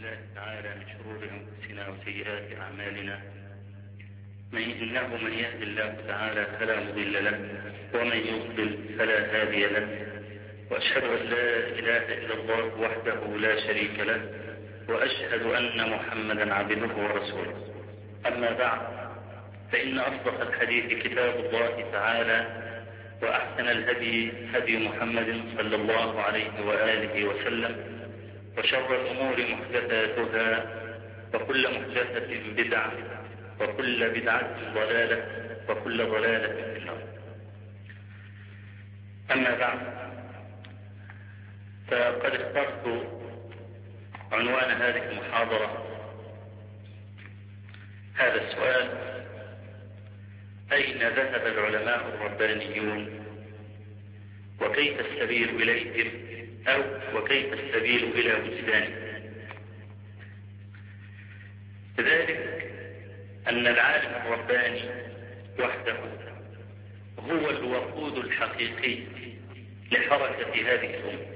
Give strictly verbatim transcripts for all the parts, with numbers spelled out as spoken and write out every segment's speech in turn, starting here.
الله تعالى من شرور أنفسنا وسيئات أعمالنا، من إنه من يهد الله تعالى فلا مضل له، ومن يضلل فلا هادي له، وأشهد أن لا إله إلا الله وحده لا شريك له، وأشهد أن محمدا عبده ورسوله. أما بعد، فإن أصدق الحديث كتاب الله تعالى، وأحسن الهدي هدي محمد صلى الله عليه وآله وسلم، وشر الأمور محدثاتها، وكل محدثة بدعة، وكل بدعة ضلالة، وكل ضلالة في النار. أما بعد، فقد اخترت عنوان هذه المحاضرة هذا السؤال: أين ذهب العلماء الربانيون؟ وكيف السبيل إليهم؟ أو وكيف السبيل إلى وجدانهم؟ ذلك أن العالم الرباني وحده هو الوقود الحقيقي لحركة هذه الأمة،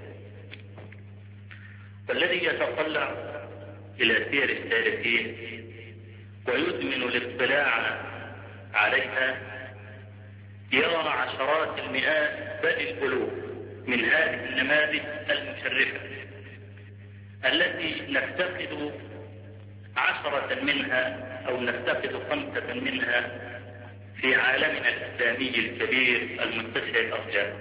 والذي يتطلع إلى سير السالفين ويدمن الاطلاع عليها يرى عشرات المئات بل الألوف من هذه النماذج المشرفة التي نفتقد عشرة منها أو نفتقد خمسة منها في عالمنا الإسلامي الكبير المتسع الأرجاء.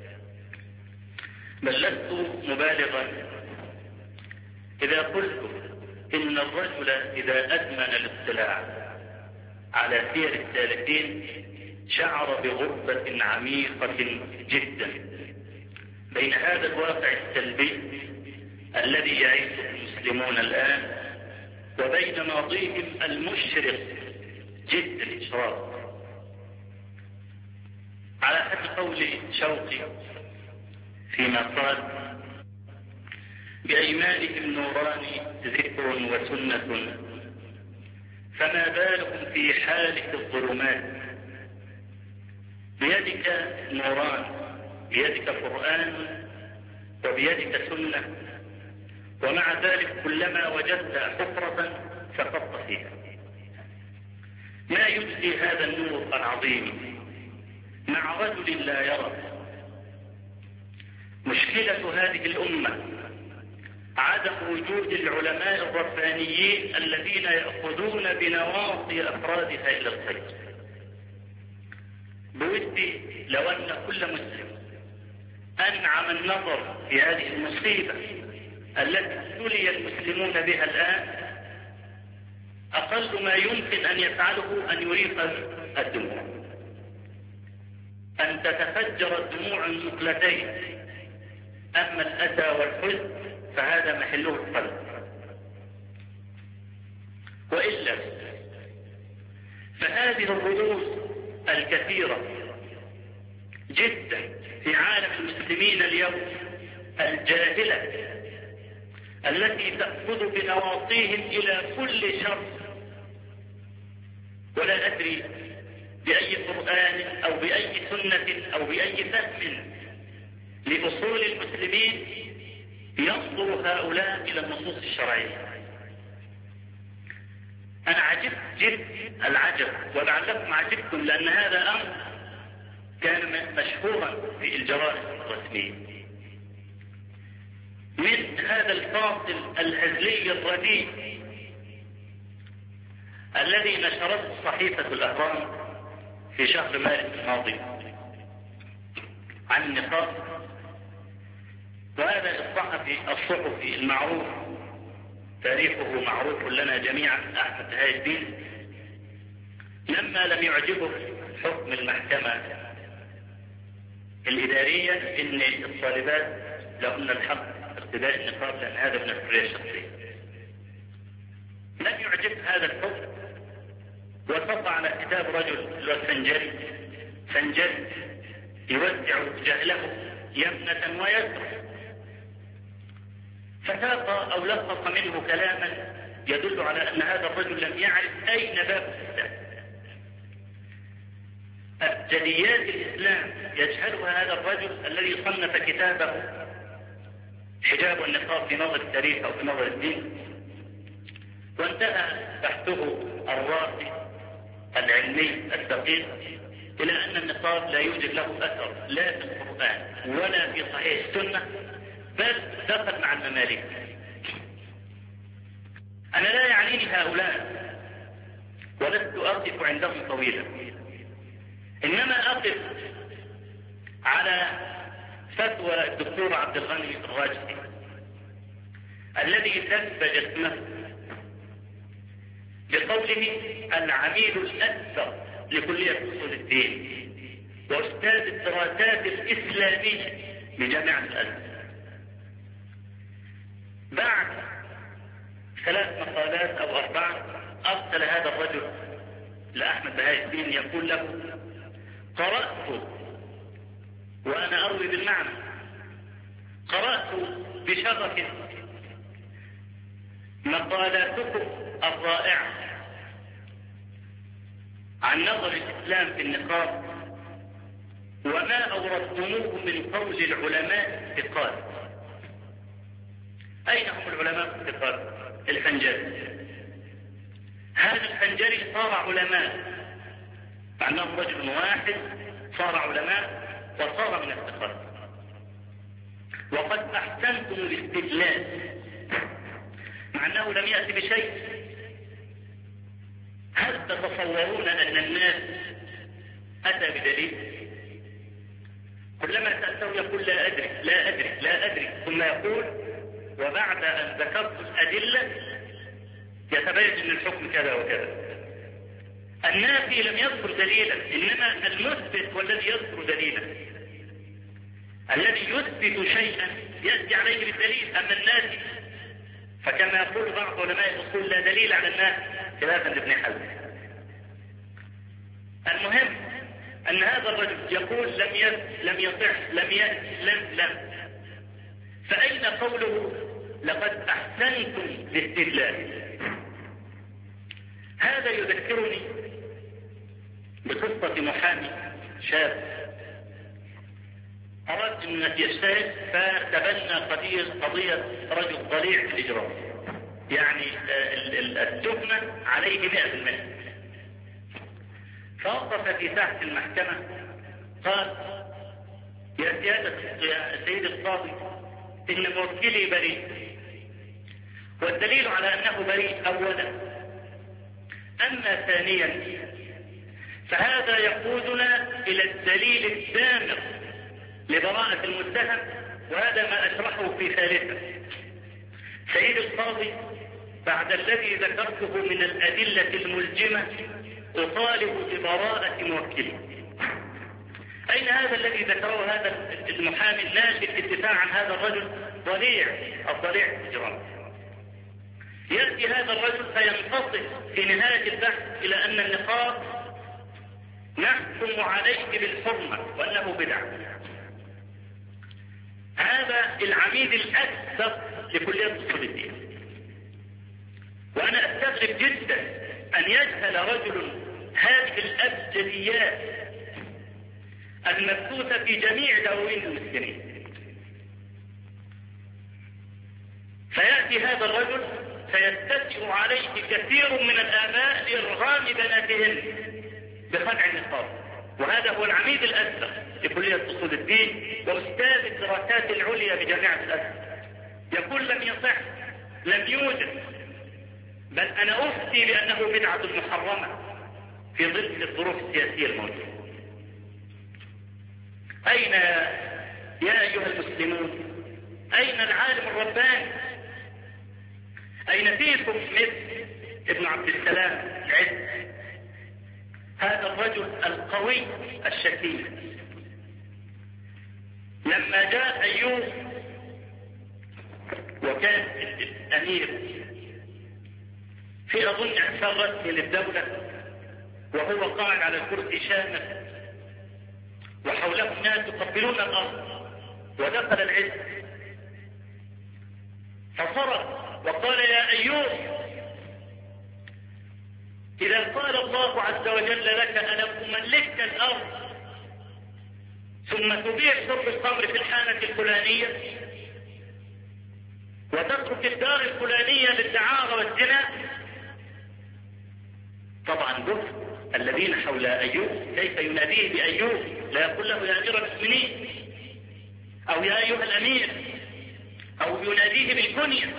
بل لست مبالغا إذا قلت إن الرجل إذا أدمن الاطلاع على سير السالفين شعر بغربة عميقة جدا بين هذا الواقع السلبي الذي يعيشه المسلمون الآن وبين ماضيهم المشرق جد الإشراق. على حد قول شوقي فيما قال: بأيمانهم نوران ذكر وسنة، فما بالهم في حالة الظلمات. بيدك نوران، بيدك قرآن وبيدك سنة، ومع ذلك كلما وجدت حفرة سقطت فيها. ما يجزي هذا النور العظيم مع رجل لا يرى؟ مشكلة هذه الأمة عدم وجود العلماء الربانيين الذين يأخذون بنواصي أفرادها إلى الخير. بودي لو أن كل مسلم أنعم النظر في هذه المصيبة التي ابتلي المسلمون بها الآن، أقل ما يمكن أن يفعله أن يريق الدموع، أن تتفجر الدموع المقلتين. أما الأسى والحزن فهذا محله القلب. وإلا فهذه الرؤوس الكثيرة جدا في عالم المسلمين اليوم الجاهلة التي تأخذ بنواصيهم إلى كل شر، ولا أدري بأي قرآن أو بأي سنة أو بأي فهم لأصول المسلمين ينظر هؤلاء إلى النصوص الشرعية. أنا عجبت جد العجب، ولعلكم عجبتم، لأن هذا أمر كان مشهورا في الجرائد الرسمية. من هذا الفاصل الهزلي الرديء الذي نشرته صحيفة الأهرام في شهر مارس الماضي عن النقاط، وهذا الصحفي الصحفي المعروف تاريخه معروف لنا جميعا أحمد تهاج الدين، لما لم يعجبه حكم المحكمة الإدارية إن الطالبات لهن الحق ارتداء النقاب لأن هذا من الحرية الشخصية، لم يعجب هذا الحكم وصف على كتاب رجل الفنجري فنجري يوزع جهله يمنة ويسرا، فتاق أو لقط منه كلاما يدل على أن هذا الرجل لم يعرف أين باب الإسلام. أبجديات الإسلام يجهلها هذا الرجل الذي صنف كتابه حجاب النقاب في نظر التاريخ أو في نظر الدين، وانتهى بحثه الراقي العلمي الدقيق إلى أن النقاب لا يوجد له أثر لا في القرآن ولا في صحيح السنة، بل دخل مع المماليك. أنا لا يعنيني هؤلاء ولست أقف عندهم طويلا، إنما أقف على فتوى الدكتور عبد الغني الراجحي الذي دب جسمه بقوله العميد الأكثر لكلية أصول الدين وأستاذ الدراسات الإسلامية بجامعة الأزهر. بعد ثلاث مقالات أو أربعة أرسل هذا الرجل لأحمد بهاء الدين يقول له قرأت وأنا أروي بالمعنى، قرأت بشغف مقالاتكم الرائعة عن نظر الإسلام في النقاب وما أوردتموه من قول العلماء الثقات. أين هم العلماء الثقات؟ الحنجري. هذا الحنجري صار علماء، مع أنه رجل واحد صار علماء وصار من الثقات. وقد أحسنتم الاستدلال مع أنه لم يأتي بشيء. هل تتصورون أن الناس أتى بدليل؟ كلما سألته يقول لا أدري لا أدري لا أدري، ثم يقول وبعد أن ذكرت الأدلة يتبين أن الحكم كذا وكذا. النافي لم يذكر دليلا، إنما المثبت والذي يذكر دليلا. الذي يثبت شيئا يأتي عليه بالدليل، أما النافي فكما يقول بعض علماء الأصول لا دليل على الناس خلافا لابن حزم. المهم أن هذا الرجل يقول لم يصح لم يصح لم يأتي لم لم فأين قوله لقد أحسنتم الاستدلال؟ هذا يذكرني بقصة محامي شاب أراد أن يجتهد فتبنى قضية قضية رجل ضليع في الإجرام، يعني التهمة عليه مئة بالمئة. فوقف في ساحة المحكمة قال يا سيادة يا سيد القاضي إن موكلي بريء، والدليل على أنه بريء أولا. أما ثانيا فهذا يقودنا إلى الدليل الدامغ لبراءة المتهم، وهذا ما أشرحه في ثالثة. سيد القاضي بعد الذي ذكرته من الأدلة الملجمة أطالب ببراءة موكله. أين هذا الذي ذكره هذا المحامي الناشئ في الدفاع عن هذا الرجل ضليع الضليع في الإجرام؟ يأتي هذا الرجل فينتصف في نهاية البحث إلى أن النقاب نحكم عليه بالحرمة وأنه بدعة. هذا العميد الأكثر لكلية أصول الدين. وأنا أستغرب جدا أن يجهل رجل هذه الأبجديات المبثوثة في جميع دواوين المسلمين. فيأتي هذا الرجل فيتسع عليه كثير من الآباء لإرغام بناتهن بخلع النقاب، وهذا هو العميد الأكثر لكلية أصول الدين وأستاذ الدراسات العليا بجامعة الأزهر. يقول لم يصح لم يوجد، بل أنا أفتي بأنه بدعة محرمة في ظل الظروف السياسية الموجودة. أين يا أيها المسلمون؟ أين العالم الرباني؟ أين فيكم مثل ابن عبد السلام العز، هذا الرجل القوي الشكيم؟ لما جاء أيوب وكان الأمير في أظن إعفاء رسمي للدولة وهو قاعد على الكرسي شامخ وحوله الناس يقبلون الأرض، ودخل العز فصرخ وقال يا أيوب إذا قال الله عز وجل لك أنا أملكك الأرض ثم تبيع شرب الخمر في الحانة الفلانية وتترك الدار الفلانية للدعارة والزنا، طبعا دف الذين حول أيوب كيف يناديه بأيوب، لا يقول له يا أمير المؤمنين أو يا أيها الأمير، أو يناديه بالكنية.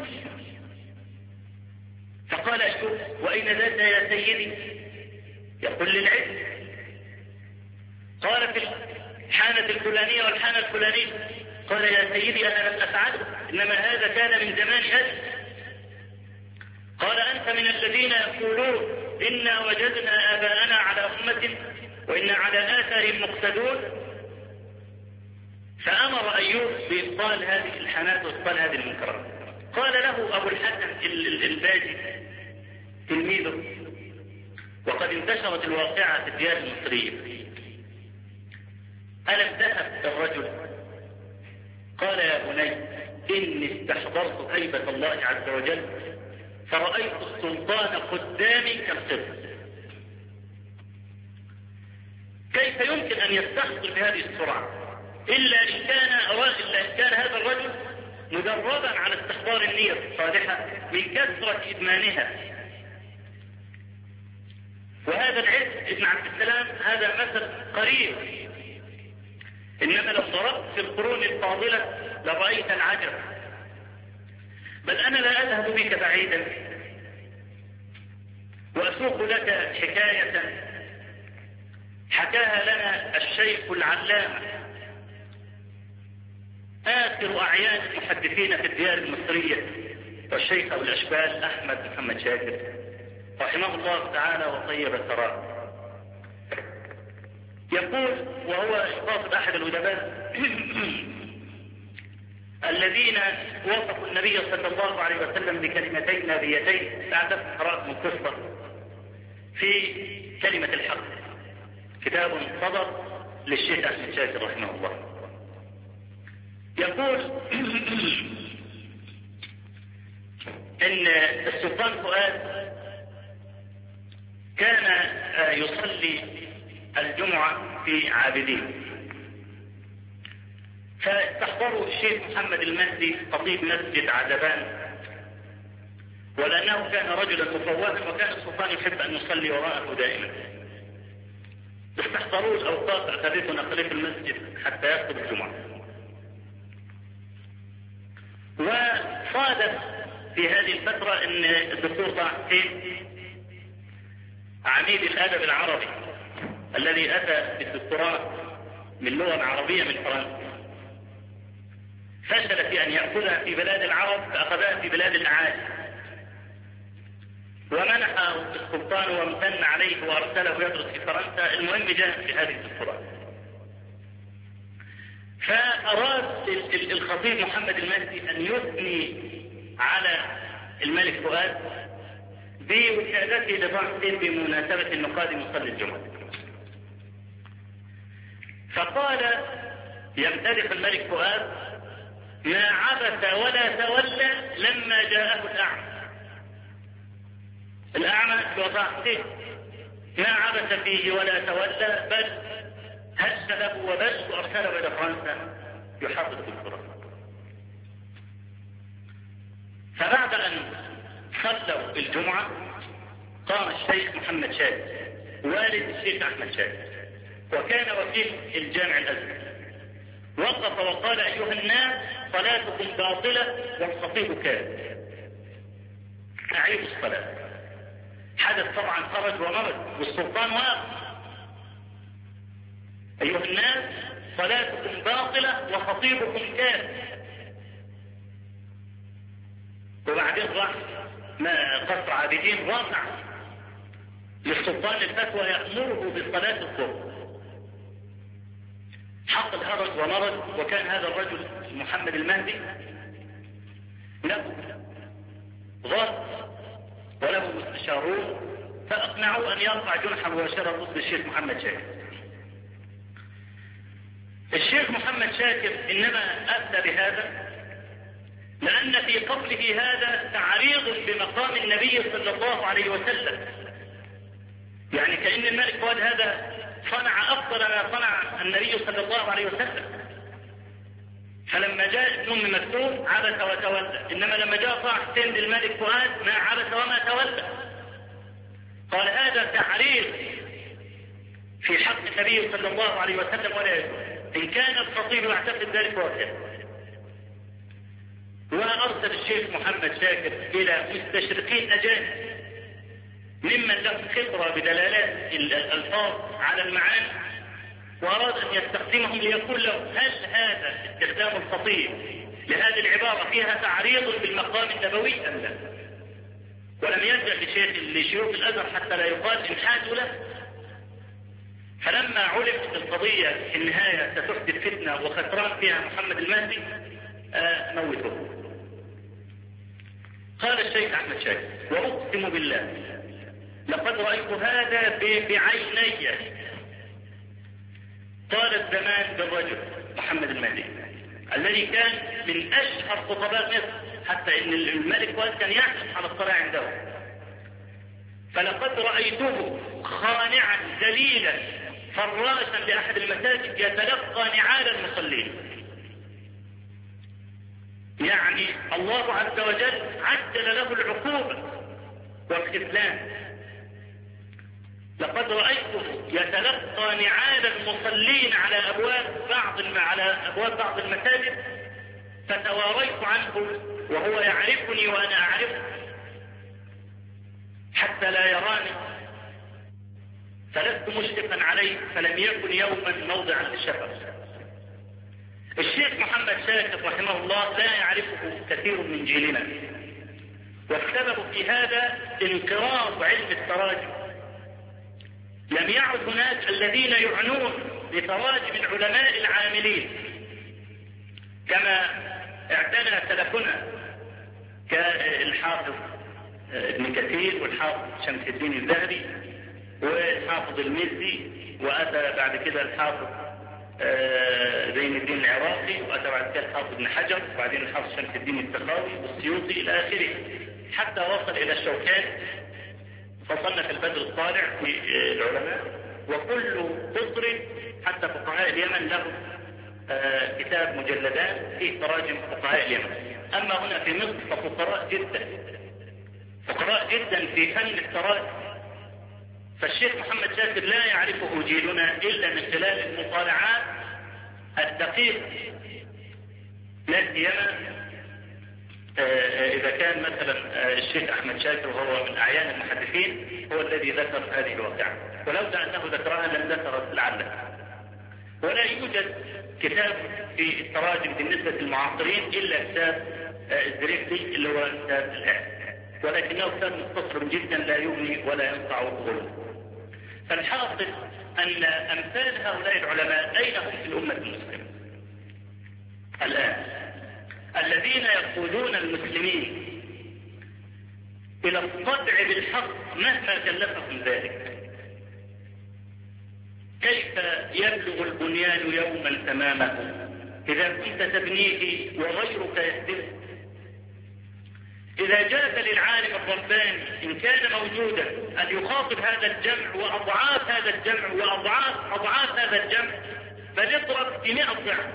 فقال أيوب وأين ذات يا سيدي؟ يقول للعز. قال في الحانة الفلانية والحانة الفلانية. قال يا سيدي أنا لم أفعله، إنما هذا كان من زمان أجل. قال أنت من الذين يقولون إنا وجدنا آباءنا على أمة وإنا على آثارهم مقتدون. فأمر أيوب بإبطال هذه الحانات وإبطال هذه المنكرات. قال له أبو الحسن الباجي تلميذه، وقد انتشرت الواقعة في الديار المصرية: ألم تهب الرجل؟ قال يا بني إني استحضرت هيبة الله عز وجل فرأيت السلطان قدامي كالقبر. كيف يمكن أن يستحضر بهذه السرعة إلا إن كان إلا إن كان هذا الرجل مدربا على استحضار النية الصالحة من كثرة إدمانها. وهذا العز ابن عبد السلام هذا مثل قريب، إنما لو ضربت في القرون الفاضلة لرأيت العجب. بل أنا لا أذهب بك بعيدا وأسوق لك حكاية حكاها لنا الشيخ العلامة آخر أعيان المحدثين في الديار المصرية والشيخ أبو الأشبال أحمد محمد شاكر رحمه الله تعالى وطيب ثراه. يقول وهو يخاطب أحد الأدباء الذين وصفوا النبي صلى الله عليه وسلم بكلمتين نبيتين، تعرف قرأت من قصة في كلمة الحق، كتاب صدر للشيخ أحمد شاكر رحمه الله. يقول إن السلطان فؤاد كان يصلي الجمعة في عابدين، فاستحضروا الشيخ محمد المهدي خطيب مسجد عجبان، ولأنه كان رجلا مفوها وكان السلطان يحب أن يصلي وراءه دائما. استحضروا الأوقات أخذته نقلته المسجد حتى يخطب الجمعة. وصادف في هذه الفترة أن الدكتور طه حسين عميد الأدب العربي الذي أتى بالدكتوراه من اللغة العربية من فرنسا فشل في أن يأخذها في بلاد العرب فأخذها في بلاد الأعاجم، ومنحه السلطان وامتن عليه وأرسله يدرس في فرنسا. المهم جاء في هذه الدكتوراه. فأراد الخطيب محمد المهدي أن يثني على الملك فؤاد بوسادته لطه حسين بمناسبة أنه قادم يصلي الجمعة. فقال يمتدح الملك فؤاد: ما عبث ولا تولى لما جاءه الأعمى. الأعمى وطه حسين ما عبث فيه ولا تولى، بل هز له وبس وأرسله إلى فرنسا يحافظ في القرآن. فبعد أن صلوا الجمعة قام الشيخ محمد شاكر والد الشيخ أحمد شاكر وكان وكيل الجامع الأزهر، وقف وقال: أيها الناس صلاتكم باطلة والخطيب كاذب، أعيدوا الصلاة. حدث طبعا خرج ومرض والسلطان واقف: أيها الناس صلاتكم باطلة وخطيبكم كاذب. وبعدين راح قصر عابدين رافع للسلطان الفتوى يأمره بصلاة الظهر. حق الهرج ومرض، وكان هذا الرجل محمد المهدي له ضغط وله مستشارون، فأقنعوا أن يرفع جنحه مباشرة ضد الشيخ محمد شاكر. الشيخ محمد شاكر إنما أفتى بهذا لأن في قبله هذا تعريض بمقام النبي صلى الله عليه وسلم، يعني كأن الملك فؤاد هذا صنع أفضل ما صنع النبي صلى الله عليه وسلم. فلما جاء ابن أم مكتوم عبس وتولى، إنما لما جاء طه حسين للملك فؤاد ما عبس وما تولى. قال هذا تعريض في حق النبي صلى الله عليه وسلم ولا يجوز، إن كان الخطيب يعتقد ذلك وكذا. وأرسل الشيخ محمد شاكر إلى مستشرقين أجانب ممن لهم خبرة بدلالات الألفاظ على المعاني، وأراد أن يستخدمهم ليقول له هل هذا استخدام الخطيب لهذه العبارة فيها تعريض بالمقام النبوي أم لا؟ ولم يلجأ لشيخ لشيوخ الأزهر حتى لا يقال انحازوا له. فلما علم أن القضية في النهاية ستحدث فتنة وخسران فيها محمد المهدي آه موته. قال الشيخ أحمد شاكر وأقسم بالله لقد رأيت هذا بعيني طال الزمان بالرجل محمد المهدي الذي كان من أشهر خطباء مصر، حتى إن الملك فؤاد كان يحرص على الصلاة عنده. فلقد رأيته خانعا ذليلا فراشا لأحد المساجد يتلقى نعال المصلين. يعني الله عز وجل عجل له العقوبة والخذلان. لقد رأيته يتلقى نعال المصلين على أبواب بعض على أبواب بعض المساجد، فتواريت عنه وهو يعرفني وأنا أعرفه حتى لا يراني، فلست مشرفا عليه فلم يكن يوما موضعا للشفق. الشيخ محمد شاكر رحمه الله لا يعرفه كثير من جيلنا، والسبب في هذا انقراض علم التراجم. لم يعد هناك الذين يعنون بتراجم العلماء العاملين كما اعتنى سلفنا كالحافظ ابن كثير والحافظ شمس الدين الذهبي والحافظ المزي، وأتى بعد كده الحافظ زين الدين العراقي، وأتى بعد كده الحافظ ابن حجر، وبعدين الحافظ شمس الدين السخاوي والسيوطي إلى آخره، حتى وصل إلى الشوكاني فصنف البدر الطالع في العلماء. وكل قطر حتى فقهاء اليمن له كتاب مجلدان فيه تراجم فقهاء اليمن. أما هنا في مصر ففقراء جدا فقراء جدا في فن التراجم. فالشيخ محمد شاكر لا يعرفه جيلنا إلا من خلال المطالعات الدقيقة، لا سيما إذا كان مثلا الشيخ أحمد شاكر وهو من أعيان المحدثين هو الذي ذكر هذه الواقعة، ولولا أنه ذكرها لم ذكر لعله. ولا يوجد كتاب في التراجم بالنسبة للمعاصرين إلا كتاب الزريقي اللي هو كتاب الأهل، ولكنه كتاب مختصر جدا لا يغني ولا ينفع غلو. فالحاصل أن أمثال هؤلاء العلماء أين هم في الأمة المسلمة الآن، الذين يقودون المسلمين إلى الصدع بالحق مهما كلفهم ذلك. كيف يبلغ البنيان يوما تمامه إذا كنت تبنيه وغيرك يهدمه؟ إذا جاز للعالم الرباني إن كان موجودا أن يخاطب هذا الجمع وأضعاف هذا الجمع وأضعاف أضعاف هذا الجمع، بل يضرب بمئة ضعف.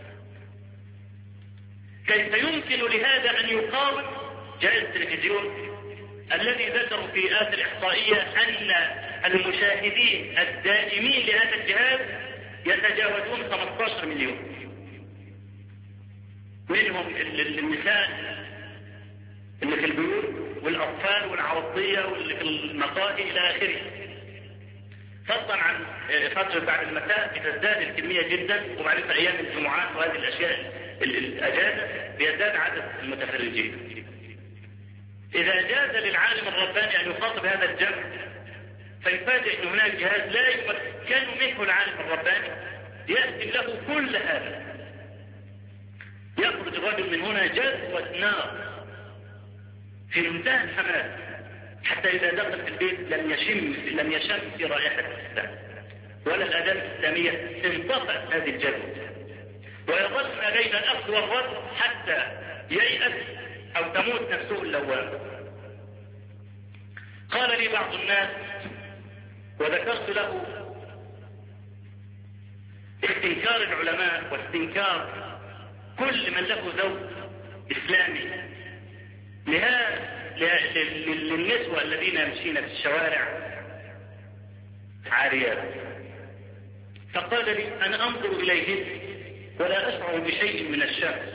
كيف يمكن لهذا أن يقاوم جهاز التلفزيون الذي ذكروا في آخر إحصائية أن المشاهدين الدائمين لهذا الجهاز يتجاوزون خمسة عشر مليون، منهم النساء اللي في البيوت والأطفال والعرضية واللي في المقاهي إلى آخره. فضلا عن فترة بعد المساء بتزداد الكمية جدا، وبعدين في أيام الجمعات وهذه الأشياء الأجازة بيزداد عدد المتفرجين. إذا جاز للعالم الرباني أن يخاطب هذا الجمع فيفاجئ أن هناك جهاز لا يمكن منه العالم الرباني يأتي له كل هذا، يخرج الرجل من هنا جذوة نار في منتهى الحماس، حتى إذا دخل في البيت لم يشم لم يشم في رائحة الإسلام ولا الآداب الإسلامية، انطفأت هذه الجذوة، ويظل ما بين الأخذ والرد حتى ييأس أو تموت نفسه اللوامة. قال لي بعض الناس وذكرت له استنكار العلماء واستنكار كل من له ذوق إسلامي لهذا للنسوة الذين يمشين في الشوارع عاريات، فقال لي أنا أنظر إليهن ولا أشعر بشيء من الشمس،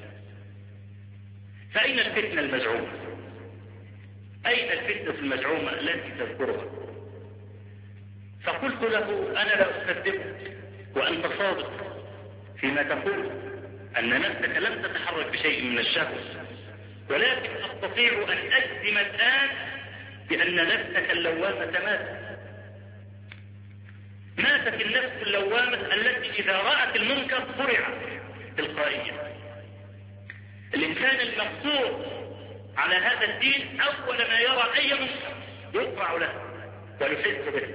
فأين الفتنة المزعومة؟ أين الفتنة المزعومة التي تذكرها؟ فقلت له أنا لا أصدقك وأنت صادق فيما تقول أن نفسك لم تتحرك بشيء من الشهوة، ولكن أستطيع أن أجزم الآن بأن نفسك اللوامة ماتت. ماتت النفس اللوامة التي إذا رأت المنكر فرعت تلقائيا. الإنسان المقصور على هذا الدين أول ما يرى أي منكر يقرع له ويحس به.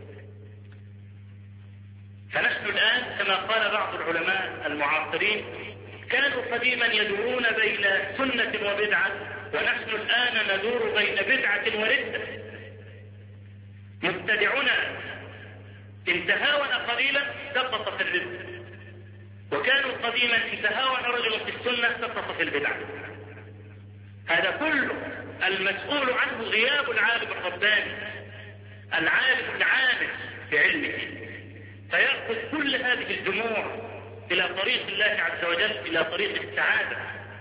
فنحن الآن كما قال بعض العلماء المعاصرين كانوا قديما يدورون بين سنة وبدعة، ونحن الآن ندور بين بدعة وردة. مبتدعنا إن تهاون قليلا سقط في الردة، وكانوا قديما إن تهاون رجل في السنة سقط في البدعة. هذا كله المسؤول عنه غياب العالم الرباني، العالم العامل في علمه، فيأخذ كل هذه الجموع إلى طريق الله عز وجل، إلى طريق السعادة.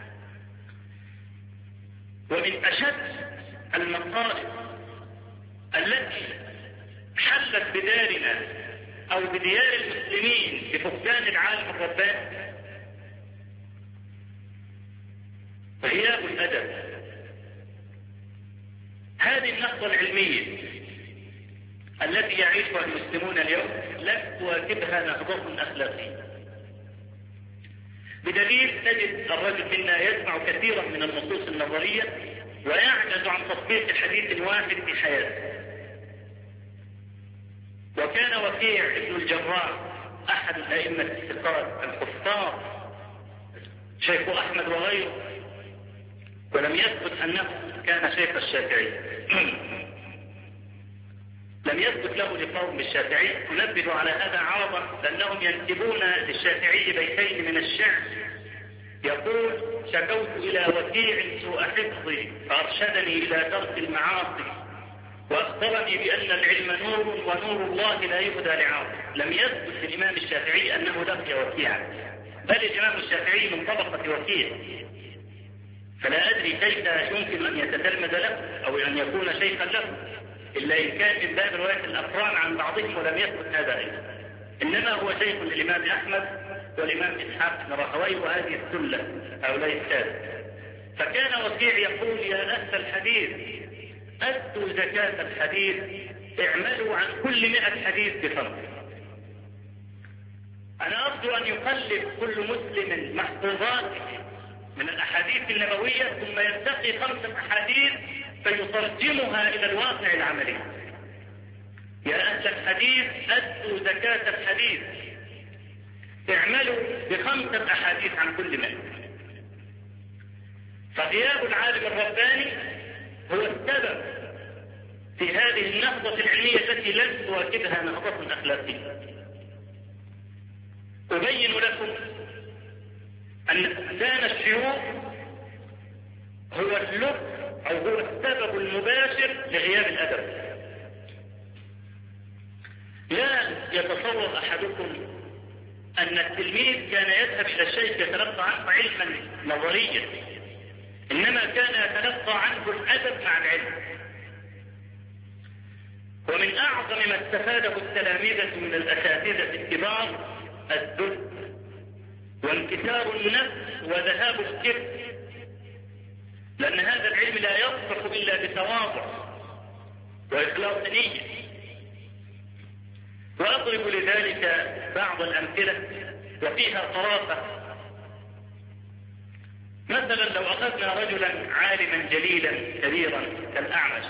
ومن أشد المصائب التي حلت بدارنا أو بديار المسلمين بفقدان العالم الرباني غياب الأدب. هذه النهضة العلمية التي يعيشها المسلمون اليوم لم تواكبها نهضة أخلاقية، بدليل نجد الرجل منا يسمع كثيرا من النصوص النظرية ويعجز عن تطبيق حديث واحد في حياته. وكان وكيع ابن الجراح أحد الأئمة الثقات الحفاظ شيخ أحمد وغيره، ولم يثبت أنه كان شيخ الشافعي لم يثبت له لقوم بالشافعي. ننبه على هذا عرضا لأنهم ينسبون للشافعي بيتين من الشعر يقول: شكوت إلى وكيع سوء حفظي فأرشدني إلى ترك المعاصي، وأخبرني بأن العلم نور ونور الله لا يهدى لعاصي. لم يثبت للإمام الشافعي أنه لقي وكيعا، بل الإمام الشافعي من طبقة وكيع، فلا أدري كيف يمكن أن يتتلمذ له أو أن يكون شيخا له، إلا إن كان من باب رواية الأقران عن بعضهم، ولم يثبت هذا أيضا. إنما هو شيخ للإمام أحمد والإمام إسحاق بن راهويه، وهذه السلة هؤلاء الثالث. فكان وكيع يقول: يا أهل الحديث أدوا زكاة الحديث، اعملوا عن كل مئة حديث بخمس. أنا أرجو أن يقلد كل مسلم محفوظاته من الأحاديث النبوية ثم ينتقي خمسة أحاديث فيترجمها إلى الواقع العملي. يا أهل الحديث أدوا زكاة الحديث، اعملوا بخمسة أحاديث عن كل مئة. فغياب العالم الرباني هو السبب في هذه النهضة العلمية التي لن تواكبها نهضة أخلاقية. أبين لكم أن فقدان الشيوخ هو اللب أو هو السبب المباشر لغياب الأدب. لا يتصور أحدكم أن التلميذ كان يذهب إلى الشيخ يتلقى عنه علما نظريا، إنما كان يتلقى عنه الأدب مع العلم. ومن أعظم ما استفاده التلاميذة من الأساتذة الكبار الذل وانكسار النفس وذهاب الكبر، لأن هذا العلم لا يصلح إلا بتواضع وإخلاص نية. وأضرب لذلك بعض الأمثلة وفيها طرافة. مثلا لو أخذنا رجلا عالما جليلا كبيرا كالأعمش،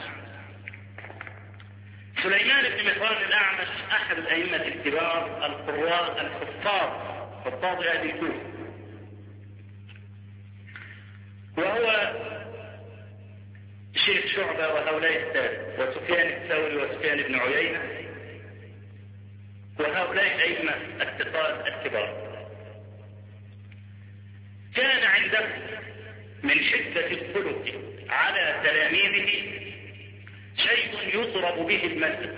سليمان بن مهران الأعمش أحد الأئمة الكبار القراء الحفاظ حفاظ أهل الكوفة، وهو شيخ شعبة وهؤلاء الثالث وسفيان الثوري وسفيان بن عيينة وهؤلاء الأئمة الثقات الكبار. كان عنده من شدة الخلق على تلاميذه شيء يضرب به المثل،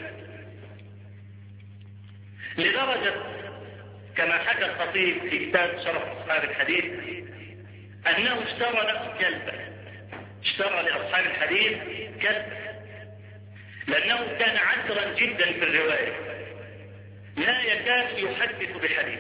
لدرجة كما حكى الخطيب في كتاب شرف أصحاب الحديث أنه اشترى له كلبا، اشترى لأصحاب الحديث كلبا لأنه كان عسرا جدا في الرواية، لا يكاد يحدث بحديث.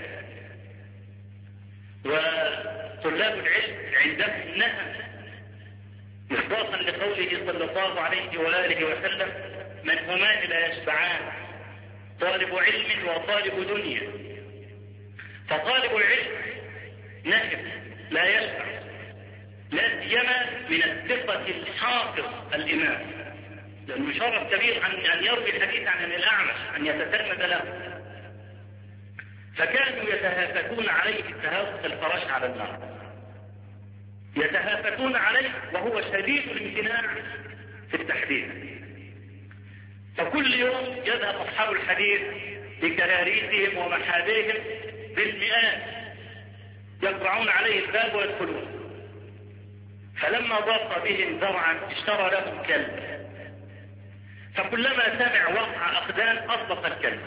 وطلاب العلم عندهم نهم مصداقا لقوله صلى الله عليه وآله وسلم: من همان لا يشبعان، طالب علم وطالب دنيا. فطالب العلم نهم لا يشبع، لا سيما من الثقة الحافظ الإمام، لأنه شرف كبير عن أن يروي الحديث عن الأعمش، أن يتتلمذ له. فكانوا يتهافتون عليه التهافت الفراش على النار، يتهافتون عليه وهو شديد الامتناع في التحديث. فكل يوم يذهب أصحاب الحديث بكراريسهم ومحابيهم بالمئات يقرعون عليه الباب ويدخلون. فلما ضاق بهم ذرعا اشترى لهم كلب، فكلما سمع وقع أقدام أطلق الكلب.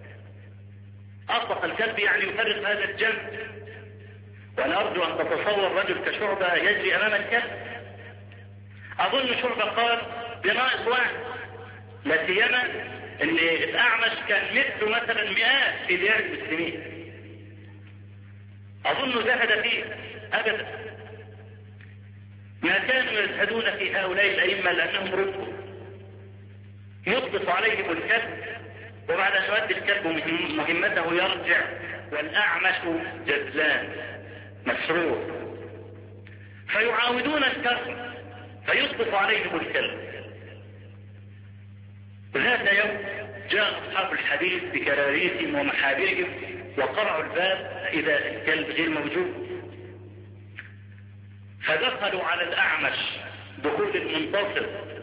أطلق الكلب يعني يفرق هذا الجنب. وأنا أرجو أن تتصور رجل كشعبة يجري أمام الكلب. أظن شعبة قال بناقص واحد، لا سيما أن الأعمش كان مثله مثلا مئات في ديار المسلمين، أظن زهد فيه أبدا. ما كانوا يزهدون في هؤلاء الأئمة لأنهم ردوا، يطلق عليهم الكلب، وبعد أن يؤدي الكلب مهمته يرجع والأعمش جزلان مسرور، فيعاودون الكلب فيطلق عليهم الكلب. ذات يوم جاء أصحاب الحديث بكراريسهم ومحابرهم وقرعوا الباب إذا الكلب غير موجود، فدخلوا على الأعمش دخول المنتصر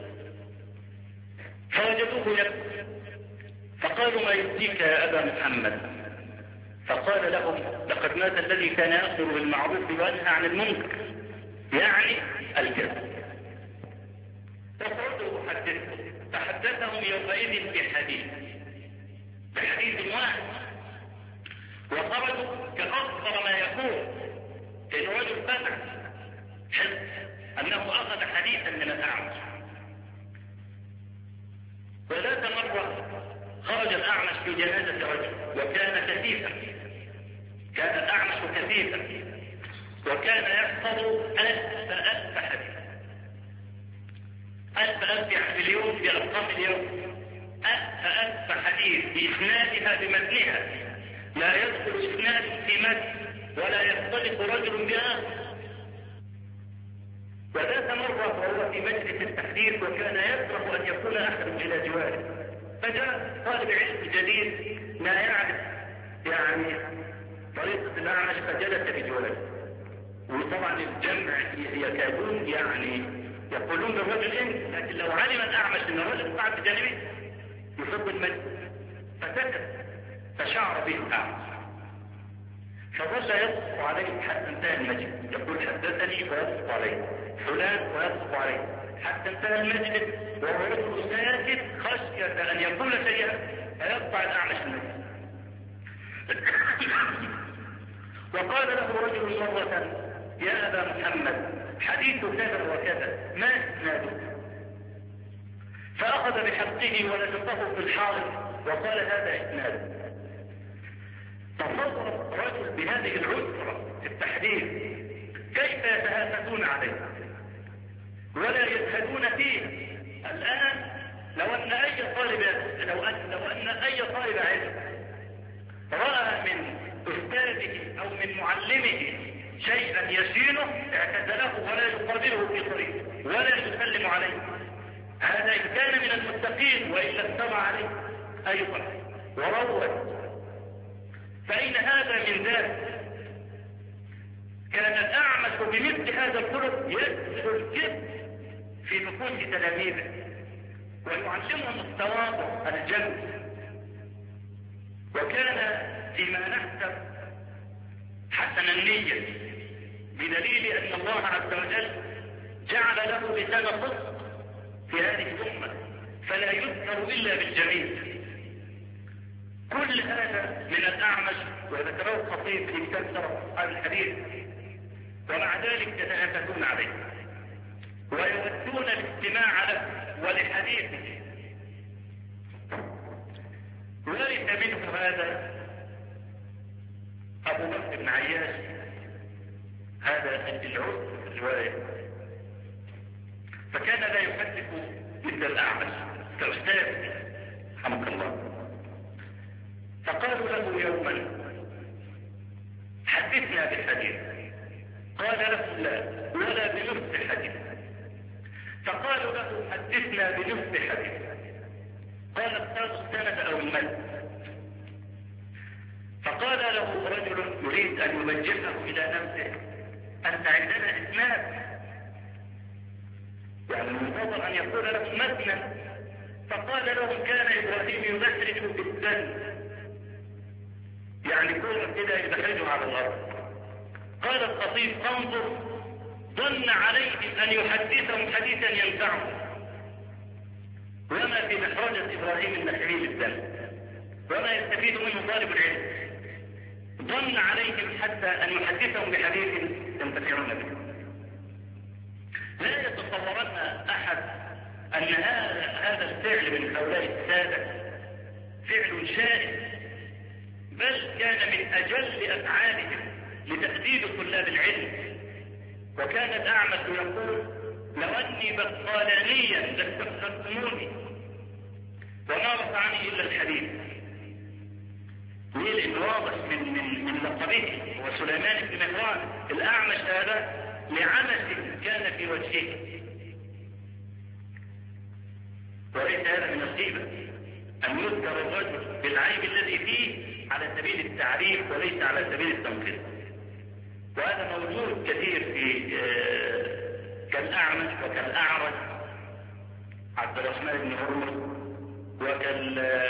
فوجدوه يبكي، فقالوا: ما يبكيك يا أبا محمد؟ فقال لهم: لقد مات الذي كان يأمر بالمعروف وينهى عن المنكر، يعني الكذب. فقعدوا حدثوا، فحدثهم يومئذ بحديث بحديث واحد، وخرجوا كأصغر ما يكون الرجل فتح حس أنه أخذ حديثا من الأعمش. وذات مرة خرج الأعمش في جنازة رجل وكان كثيفا، كان الأعمش كثيفا وكان يحفظ ألف ألف حديث، ألف ألف يعني اليوم بأرقام اليوم، ألف ألف حديث بإسنادها بمتنها، لا يدخل إسناد في متن ولا يختلف رجل بآخر. وذات مرة وهو في مجلس التحديث وكان يكره أن يكون أحد إلى جواره، فجاء طالب علم جديد لا يعرف يعني طريقة الأعمش فجلس بجواره. وطبعا الجمع يكادون يعني يقولون للرجل انت، لكن لو علم الأعمش ان الرجل قاعد بجانبه يحب المجد فسكت، فشعر به الأعمش فظل يصف عليه حتى انتهى المجلس، يقول حدثني ويصف عليه فلان ويصف عليه حتى انتهى المجلس وهو يصف ساكت خشية أن يقول شيئا فيقطع الأعمش المجلس. وقال له رجل مرة: يا أبا محمد حديث كذا وكذا ما إسناده؟ فأخذ بحقه ولزقه في الحائط وقال: هذا إسناده. تصور رجل بهذه العسرة في التحديث كيف يتهافتون عليه ولا يزهدون فيه. الآن لو أن أي طالب لو أن, لو أن أي طالب علم رأى من أستاذه أو من معلمه شيئا يشينه اعتزله ولا يقابله في طريق ولا يسلم عليه، هذا إن كان من المتقين، وإلا استمع عليه أيضا وروت. فإن هذا من ذلك كان الأعمش بمثل هذا الخلق يدخل الجد في نفوس تلاميذه ويعلمهم التواضع الجميل. وكان فيما نحسب حسن النية بدليل أن الله عز وجل جعل له لسان صدق في هذه الأمة فلا يذكر إلا بالجميل. كل هذا من الأعمش وذكره الخطيب في كتاب شرف أصحاب الحديث، ومع ذلك يتنافسون عليه ويودون الاستماع له ولحديثه. ورث منه هذا أبو بكر بن عياش هذا العود في الرواية، فكان لا يحدث مثل الأعمش كأستاذ رحمك الله. فقالوا له يوما حدثنا بالحديث، قال له لا ولا بنصف حديث. فقالوا له حدثنا بنصف حديث، قال اختار السند او المد. فقال له رجل يريد ان يوجهه الى نفسه انت عندنا اسناد، يعني المنتظر ان يقول له متنا. فقال لهم كان ابراهيم يدحرج بالدم، يعني كورة كده يدحرجه على الارض. قال الخطيب انظر ظن عليهم ان يحدثهم حديثا ينفعهم، وما في دحرجة ابراهيم النخعي بالدم وما يستفيد منه طالب العلم. ظن عليهم حتى ان يحدثهم بحديث ينتفعون به. لا يتصورن احد ان هذا الفعل من هؤلاء السادة فعل شائن، بل كان من اجل افعالهم لتأديب طلاب العلم. وكان الأعمش يقول لو أني بطالانيا لاستخدمتموني وما رفعني إلا الحديث. ليه؟ لأنه واضح من من من لقبه وسليمان بن مهران الأعمش هذا لعمس كان في وجهه، وليس هذا من الغيبة أن يذكر الرجل بالعيب الذي فيه على سبيل التعريف وليس على سبيل التنقيص. وهذا موجود كثير في كالأعمش وكالأعرج عبد الرحمن بن هرمز وكال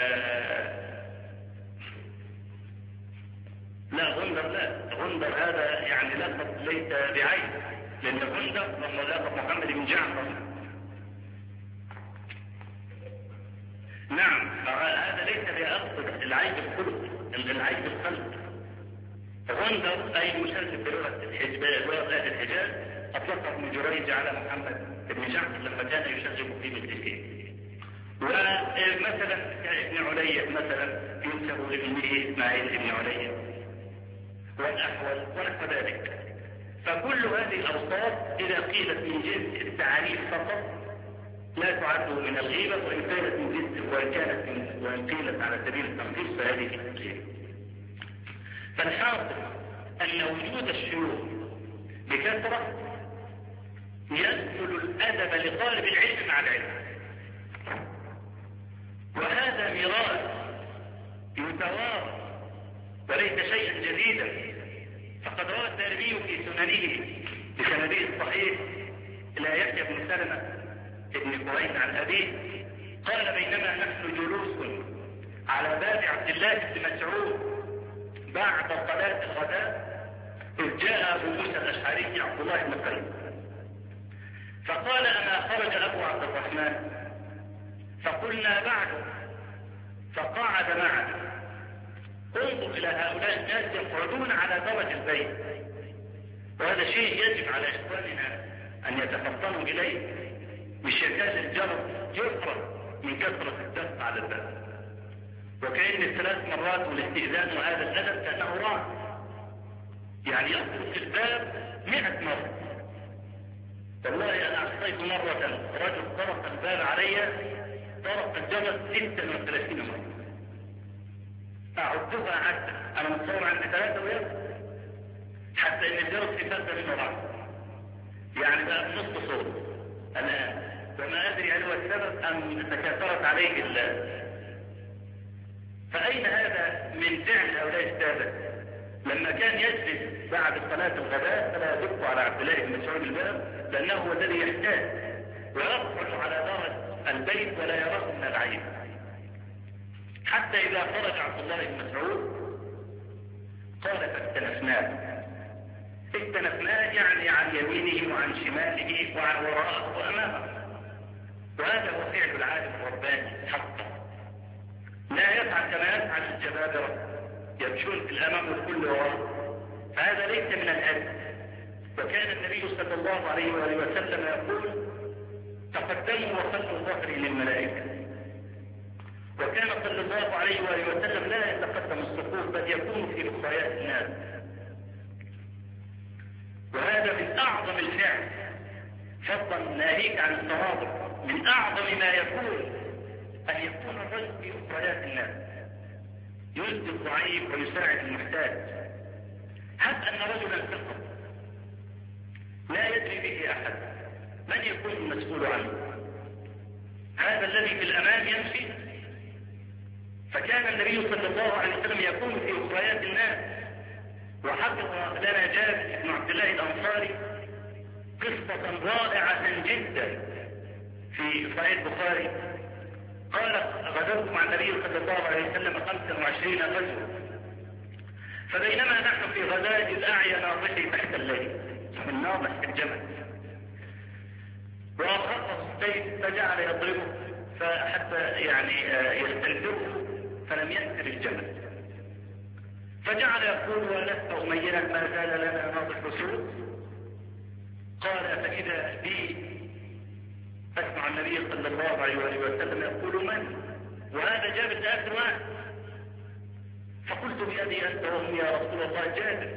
لا غندر لا غندر هذا يعني لقب ليس بعين، لأن غندر لما لقب محمد بن جعفر. نعم هذا ليس بأقصد العيب الخلق، العيب الخلق. غندر أي مسلسل بلغة لغة الحجاز أطلقه ابن جريج على محمد بن جعفر لما كان يشغب في مجلسه. ومثلا ابن علي مثلا ينسب لابنه إسماعيل بن علي والأحول ونحو ذلك. فكل هذه الأوصاف إذا قيلت من جنس التعريف فقط لا تعد من الغيبة، وإن كانت من جنس وإن كانت من وإن قيلت على سبيل التنقيص فهذه الغيبة. فالحاصل أن وجود الشيوخ بكثرة يسهل الأدب لطالب العلم مع العلم، وهذا ميراث يتوارث وليس شيئا جديدا. فقد روى الدارمي في سننه بسنده الصحيح إلى يحيى بن سلمة بن قريش عن أبيه قال بينما نحن جلوس على باب عبد الله بن مسعود بعد صلاة الغداء إذ جاء أبو موسى الأشعري عبد الله بن قريش فقال أما خرج أبو عبد الرحمن؟ فقلنا بعد. فقعد معنا. انظر إلى هؤلاء الناس يقعدون على درج البيت، وهذا شيء يجب على إخواننا أن يتفطنوا إليه. مش يكاد الجرس يفرط من كثرة الدفع على الباب، وكأن الثلاث مرات والاستئذان وهذا الأدب كأنه راح يعني يخطر في الباب مئة مرة. والله أنا أعطيت مرة رجل طرق الباب علي طرق الجرس ستة وثلاثين مرة أعدها حتى أنا متصور عندي ثلاثة ويا حتى إن الجرس في ثلاثة من وراء يعني بقى نصف صوت الآن، وما أدري هل هو السبب أم تكاثرت عليه الله. فأين هذا من فعل هؤلاء السادة؟ لما كان يجلس بعد صلاة الغداء فلا يدق على عبد الله بن مسعود الباب لأنه هو الذي يحتاج، ويرفع على درج البيت ولا يراه من العين، حتى إذا خرج عبد الله بن مسعود قال فاستنفناه اكتنفناه يعني عن يمينه وعن شماله وعن وراءه وأمامه. وهذا هو فعل العالم الرباني حقا، لا يفعل كما يفعل الجبابرة يمشون في الأمام والكل وراء، فهذا ليس من الأدب. وكان النبي صلى الله عليه وآله وسلم يقول تقدموا وصلوا ظهري للملائكة. وكان صلى الله عليه وآله وسلم لا يتقدم الصفوف بل يكون في أخريات الناس. وهذا من أعظم الفعل، فضلا ناهيك عن التواضع، من أعظم ما يكون أن يكون الرجل في أخريات الناس، يلقي الضعيف ويساعد المحتاج. هب أن رجلا ثقة لا يدري به أحد، من يكون المسؤول عنه؟ هذا الذي في الأمام يمشي. فكان النبي صلى الله عليه وسلم يكون في أخريات الناس. وحفظ لنا جابر بن عبد الله الأنصاري قصة رائعة جدا في صحيح البخاري. قال غزوت مع النبي صلى الله عليه وسلم خمسة وعشرين غزوة، فبينما نحن في غزاة الأعيا ناضحي تحت الليل من ناضح الجمل، وأخذ السيف فجعل يضربه فحتى يعني يستنزفه فلم ينكر الجمل، فجعل يقول ولست أمينا ما زال لنا ناضح سوء. قال فإذا بي أسمع النبي صلى الله عليه وسلم يقول من؟ وهذا جابر آخر واحد. فقلت بأبي أنت وأمي يا رسول الله جابر.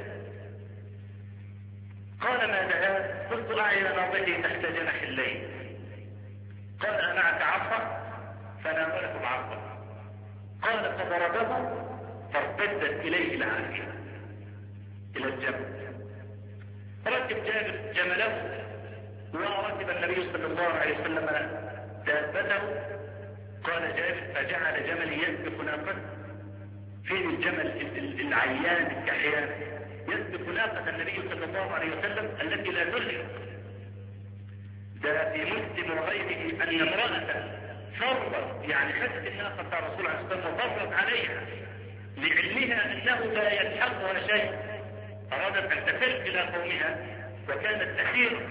قال ما ذهب؟ قلت أعين ناضحي تحت جناح الليل. قال أمعك عصا؟ فناوله العصا. قال فضربه فارتدت إليه العافية إلى الجبل. ركب جابر جمله وركب النبي صلى الله عليه وسلم دابته. قال جابر فجعل جملي يسبق ناقته. فين الجمل العيان الكحيان؟ يسبق ناقة النبي صلى الله عليه وسلم التي لا ترهق. ده في مسلم وغيره أن امرأة فرت يعني خدت الناقة رسول الله صلى الله عليه وسلم وفرت عليها لعلمها أنه لا يلحقها شيء، أرادت أن تفر إلى قومها وكانت تسير،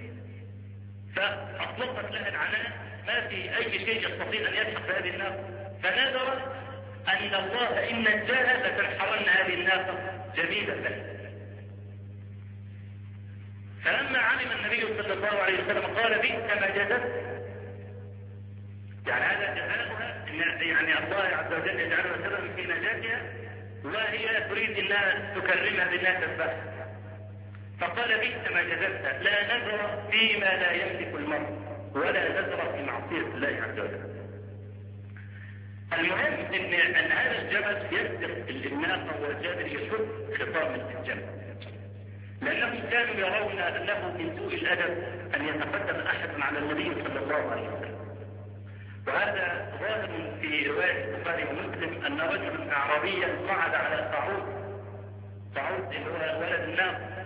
فأطلقت لها العنان، ما في أي شيء يستطيع أن يلحق هذه الناقة، فنذرت أن الله إن نجاها لتنحرن هذه الناقة جميلة له. فلما علم النبي صلى الله عليه وسلم قال بئس ما جدت، يعني هذا جزاؤها، يعني الله عز وجل يجعلها سببا في نجاتها وهي تريد أنها تكرمها بالناس البحث. فقال بئس ما جدت، لا نذر فيما لا يملك المرء ولا نذر في معصية الله عز وجل. المهم ان ان هذا الجبل يسبق الناقه والجابر يشد خطام الجبل، لانهم كانوا يرون انه من سوء الادب ان يتقدم احد على النبي صلى الله عليه وسلم. وهذا ظاهر في روايه البخاري ومسلم ان رجلا اعرابيا صعد على طاعوت، طاعوت اللي هو ولد الناقه،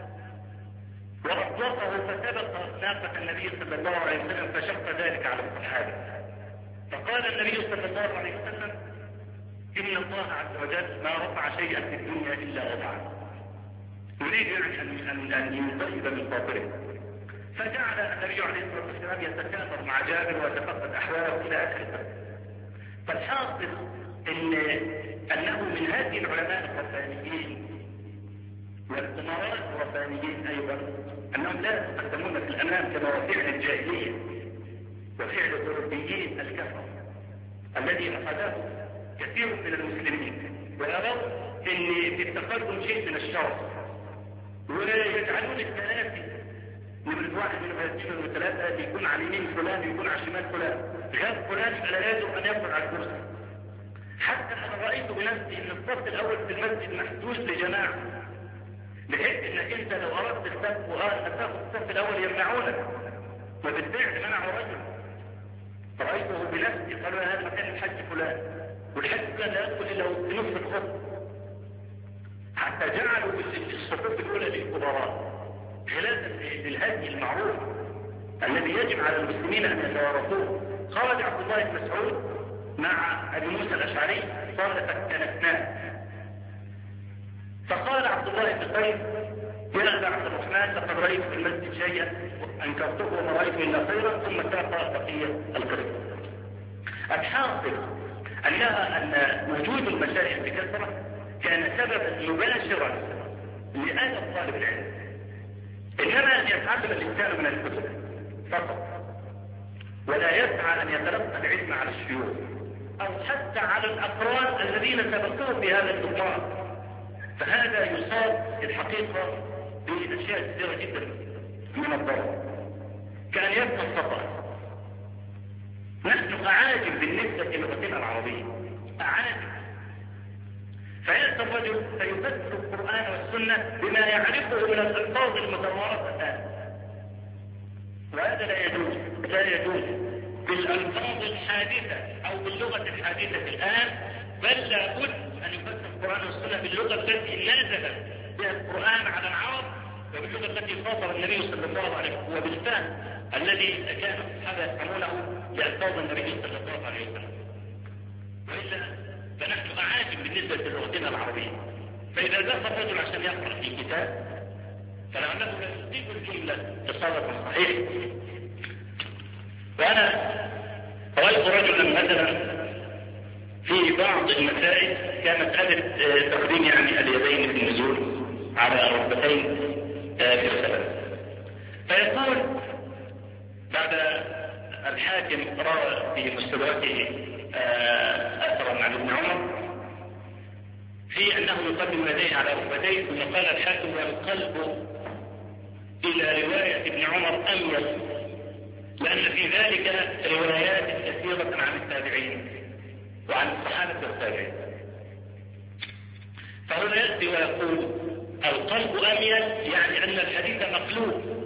واطلقه فسبق ناقه النبي صلى الله عليه وسلم فشق ذلك على الصحابه. فقال النبي صلى الله عليه وسلم إن الله عز وجل ما رفع شيئا في الدنيا إلا وضعه، يريد يعني أن أن ينتصب من خاطره. فجعل النبي عليه الصلاة والسلام يتكاثر مع جابر ويتفقد أحواله إلى آخره. فالحاصل إن أنه من هذه العلماء الربانيين والأمراء الربانيين أيضا أنهم لا يتقدمون في الأمام كما هو فعل الجاهلية وفعل الأوروبيين الكفر الذي أخذه كثير من المسلمين، ويرون أن في التقدم شيء من الشرف، ويجعلون الثلاثي من واحد من الاثنين والثلاثة يكون على يمين فلان يكون على شمال فلان، غير فلان لا يجب أن يقعد على الكرسي. حتى أنا رأيت بنفسي أن الصف الأول في المسجد محدود لجماعة، بحيث أنك أنت لو أردت الصف وأردت تاخذ الصف الأول يمنعونك، وبالفعل منعوا رجل رأيته بنفسي قالوا هذا مكان الحج فلان، والحج فلان لا يدخل إلا في نصف الخط، حتى جعلوا الصفوف الأولى للكبراء خلافا للهدي المعروف الذي يجب على المسلمين أن يتوارثوه. خرج عبد الله بن مسعود مع أبي موسى الأشعري قال فاكتنفناه، فقال عبد الله بن قيس يا أبا عبد الرحمن لقد رأيت في المسجد شيئا أنكرته وما رأيت إلا خيرا، ثم تقرأ بقية القصة. الحاصل أنها أن وجود المشايخ بكثرة كان سببا مباشرا لأدب طالب العلم، إنما أن يتعلم الإنسان من الكتب فقط، ولا يسعى أن يتلقى العلم على الشيوخ أو حتى على الأقران الذين سبقوه في هذا الإطلاق. فهذا يصاب في الحقيقة بأشياء كثيرة جدا من الضرر، كأن يبقى الخطأ. نحن أعاجم بالنسبة للغتنا العربية، أعاجم. فيأتي الرجل فيفسر القرآن والسنة بما يعرفه من الألفاظ المتوارثة الآن، وهذا لا يجوز، لا يجوز بالألفاظ الحادثة أو باللغة الحادثة الآن، بل لا بد أن يفسر القرآن والسنة باللغة التي نازل بها القرآن على العرب، وباللغة التي خاطب النبي صلى الله عليه وسلم، وبالفهم الذي كان الصحابة يفهمونه لألفاظ النبي صلى الله عليه وسلم. وإلا فنحن أعاجم بالنسبة للغتنا العربية. فإذا ذهب الرجل عشان يقرأ في كتاب فلعله لا يصيب الجملة إصابة صحيحة. وأنا رأيت رجلا مثلا في بعض المسائل كمسألة تقديم يعني اليدين في النزول على الركبتين في الصلاة، فيقول بعد الحاكم رأى في مستدركه أثرا عن ابن عمر في أنه يقدم يديه على ركبتيه، ثم قال الحاكم والقلب إلى رواية ابن عمر أميل، لأن في ذلك روايات كثيرة عن التابعين وعن الصحابة والتابعين. فهنا يأتي ويقول القلب أميل، يعني أن الحديث مقلوب.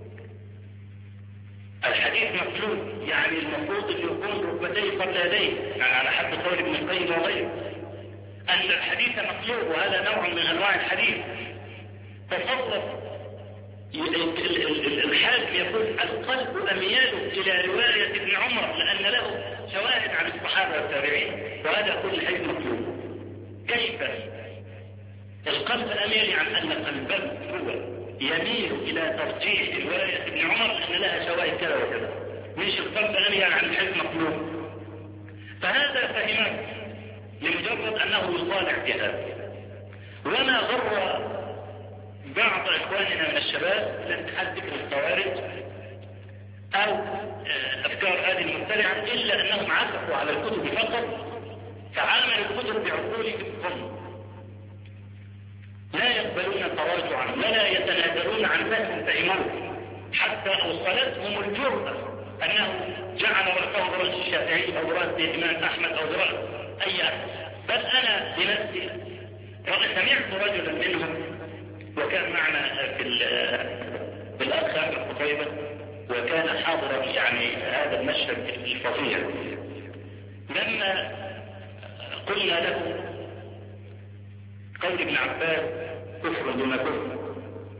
الحديث مقلوب يعني المفروض أن يكون ركبتيه قبل يديه، يعني على حد قول ابن القيم وغيره، أن الحديث مقلوب، وهذا نوع من أنواع الحديث. تصرف الحاكم يقول القلب أميال إلى رواية ابن عمر لأن له شواهد عن الصحابة والتابعين، وهذا كل الحديث مقلوب. كيف؟ القلب أميال يعني أن القلب هو يميل إلى ترجيح رواية ابن عمر لأن لها شواهد كذا وكذا، مش القلب أميال عن الحديث مقلوب. فهذا فهمه لمجرد أنه يصالح بهذا. وما غر بعض إخواننا من الشباب لاتحاد ذكر الخوارج أو أفكار هذه المبتدعة إلا أنهم عكفوا على الكتب فقط، فعاملوا الكتب بعقولهم هم، لا يقبلون تراجعا ولا يتنازلون عن فهم فهموه، حتى أوصلتهم الجرأة أنه جعل رأسه برأس الشافعي أو برأس الإمام أحمد أو برأس أي أحد. بل أنا بنفسي سمعت رجلا منهم وكان معنا في الأخ أحمد قطيبة، وكان حاضرا يعني هذا المشهد الفظيع، لما قلنا له قول ابن عباس كفر دون كفر،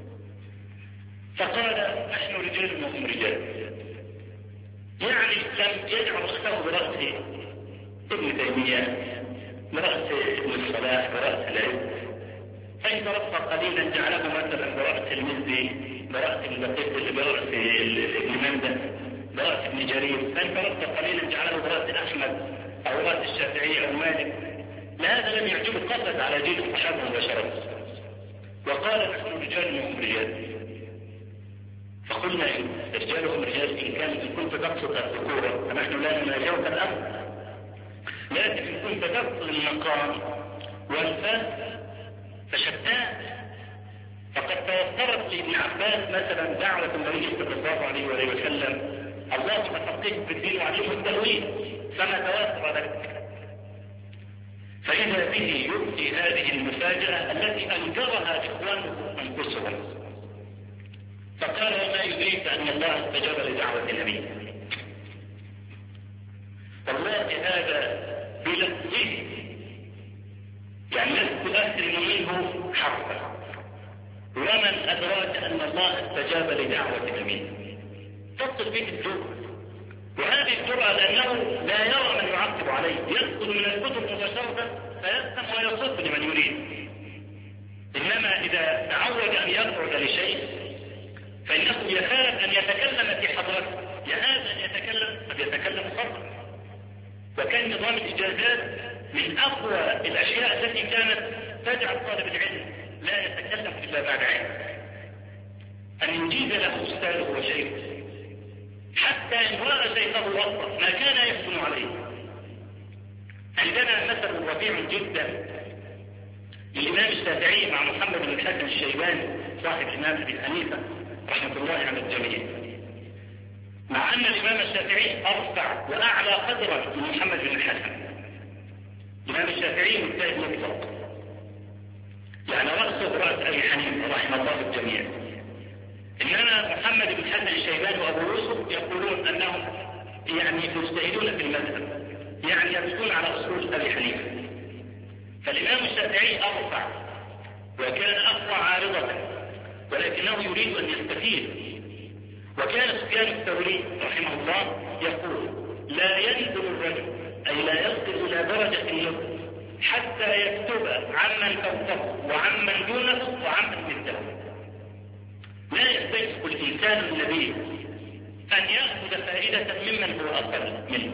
فقال نحن رجال وهم رجال، يعني لم يجعل رأسه برأس ابن تيمية، برأس ابن الصلاح، برأس العلم، فإن ترفق قليلا جعله مثلا برأس المزي، برأس اللقيط، برأس ابن مندى، برأس ابن جرير، فإن ترفق قليلا جعله برأس أحمد أو رأس الشافعي أو مالك. لهذا لم يعجبه قصد على جيل الصحابة مباشرة، وقال نحن رجال وهم رجال. فقلنا رجال وهم رجال إن كان إن كنت تقصد الذكورة فنحن لا نناجوك الأمر، لكن إن كنت تقصد المقام والفهم فشتان. فقد توفرت لابن عباس مثلا دعوة النبي صلى الله عليه وسلم اللهم فقهه في الدين وعلمه التأويل، فما توفر لك. فإذا به يؤتي هذه المفاجأة التي أنكرها إخوانه أنفسهم، فقال وما يدريك أن الله استجاب لدعوة النبي. والله هذا بلفظه يعني لست أسلم منه حرفا. ومن أدراك أن الله استجاب لدعوة النبي؟ تصل به الجرأة، وهذه الجرأة لأنه لا يرى من يعقب عليه، يدخل من الكتب مباشرة فيسلم ويصد لمن يريد. إنما إذا تعود أن يقعد لشيء فإنه يخاف أن يتكلم في حضرته، يهاب أن يتكلم قد يتكلم خطأ. وكان نظام الإجازات من أقوى الأشياء التي كانت تجعل طالب العلم لا يتكلم إلا بعد علم، أن يجيز له أستاذه وشيخه حتى إن رأى شيخه وقفا ما كان يحكم عليه. عندنا مثل رفيع جدا للإمام الشافعي مع محمد بن الحسن الشيباني صاحب الإمام أبي حنيفة رحمة الله على الجميع، مع أن الإمام الشافعي أرفع وأعلى قدرا من محمد بن الحسن. الإمام الشافعي مجتهد مطلق، يعني رأسه رأس أبي حنيفة رحمه الله الجميع. إنما محمد بن الحسن الشيباني وأبو يوسف يقولون أنهم يعني مجتهدون في المذهب، يعني يمشون على أصول أبي حنيفة. فالإمام الشافعي أرفع وكان أقوى عارضة، ولكنه يريد أن يستفيد. وكان سفيان الثوري رحمه الله يقول: لا ينزل الرجل، أي لا يصل إلى درجة النزل حتى يكتب عمن فوقه وعمن دونه وعمن مثله. لا يستيقظ الإنسان النبي أن يأخذ فائدة ممن هو أقل منه.